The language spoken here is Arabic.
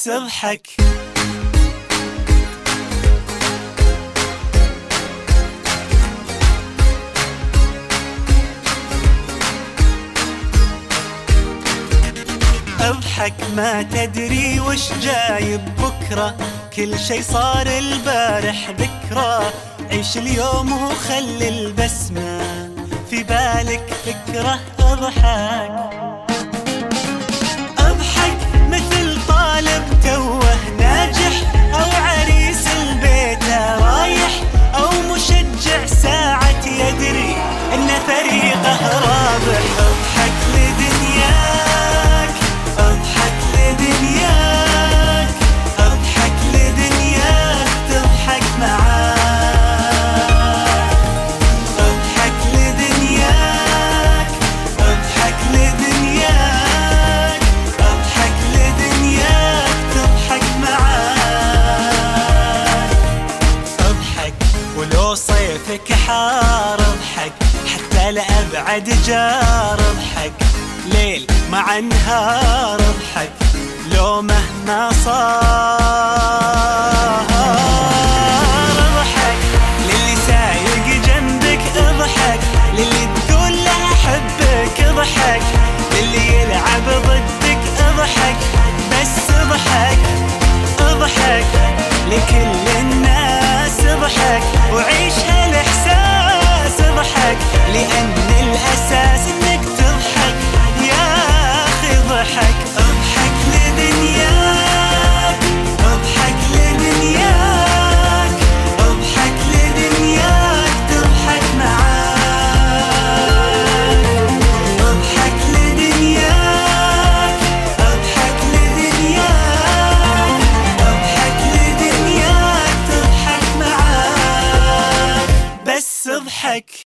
بس اضحك. اضحك ما تدري وش جايب بكرة، كل شي صار البارح ذكرى. عيش اليوم وخلي البسمة في بالك فكرة. اضحك اضحك مثل طالب توه ناجح، او عريس البيت رايح، او مشجع ساعة يدري ان فريقه رابح. اضحك لدنياك، اضحك لدنياك، اضحك لدنياك تضحك معاك. اضحك لدنياك، اضحك لدنياك، اضحك لدنياك تضحك معاك. اضحك ولو صيفك حار، اضحك حتى لأبعد جار. اضحك ليل مع نهار، اضحك لو مهما صار. اضحك للي سايق جنبك، اضحك للي تقول له احبك، اضحك للي يلعب ضدك، اضحك بس اضحك. اضحك لكل الناس، اضحك وعيش هالاحساس. اضحك لان الاساس انك تضحك يا اخي. اضحك اضحك لدنياك، اضحك لدنياك، اضحك لدنياك تضحك معاك. اضحك لدنياك، اضحك لدنياك، اضحك لدنياك تضحك معاك. بس اضحك.